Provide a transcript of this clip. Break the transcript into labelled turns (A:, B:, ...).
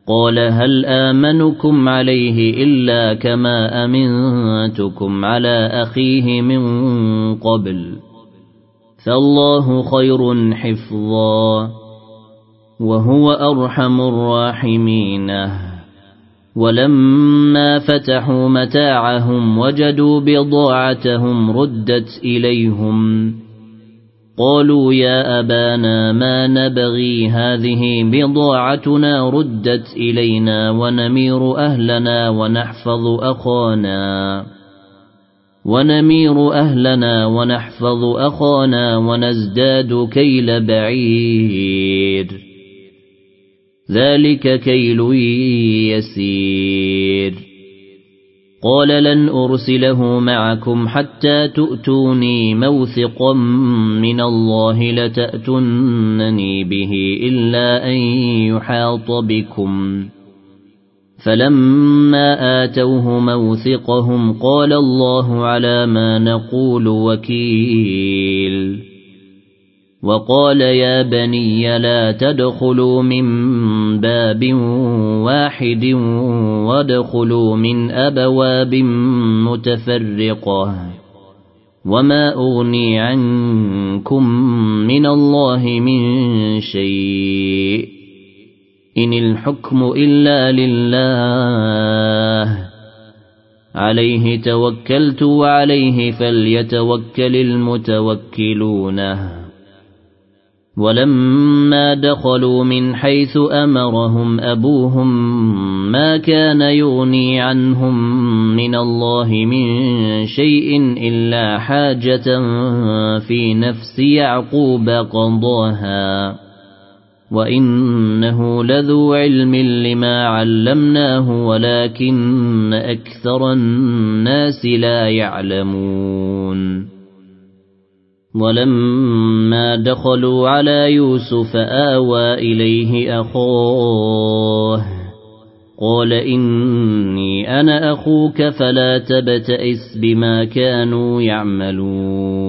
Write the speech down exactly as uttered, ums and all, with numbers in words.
A: قال هل آمنكم عليه إلا كما أمنتكم على أخيه من قبل فالله خير حفظا وهو أرحم الراحمين ولما فتحوا متاعهم وجدوا بضاعتهم ردت إليهم قالوا يا أبانا ما نبغي هذه بضاعتنا ردت إلينا ونمير أهلنا ونحفظ أخانا ونمير أهلنا ونحفظ أخانا ونزداد كيل بعير ذلك كيل يسير قال لن أرسله معكم حتى تؤتوني موثقا من الله لتأتونني به إلا أن يحاط بكم فلما آتوه موثقهم قال الله على ما نقول وكيل وقال يا بني لا تدخلوا من باب واحد وادخلوا من أبواب متفرقة وما أغني عنكم من الله من شيء إن الحكم إلا لله عليه توكلت وعليه فليتوكل المتوكلون ولما دخلوا من حيث أمرهم أبوهم ما كان يغني عنهم من الله من شيء إلا حاجة في نفس يعقوب قضاها وإنه لذو علم لما علمناه ولكن أكثر الناس لا يعلمون ولما دخلوا على يوسف آوى إليه أخاه قال إني أنا أخوك فلا تبتئس بما كانوا يعملون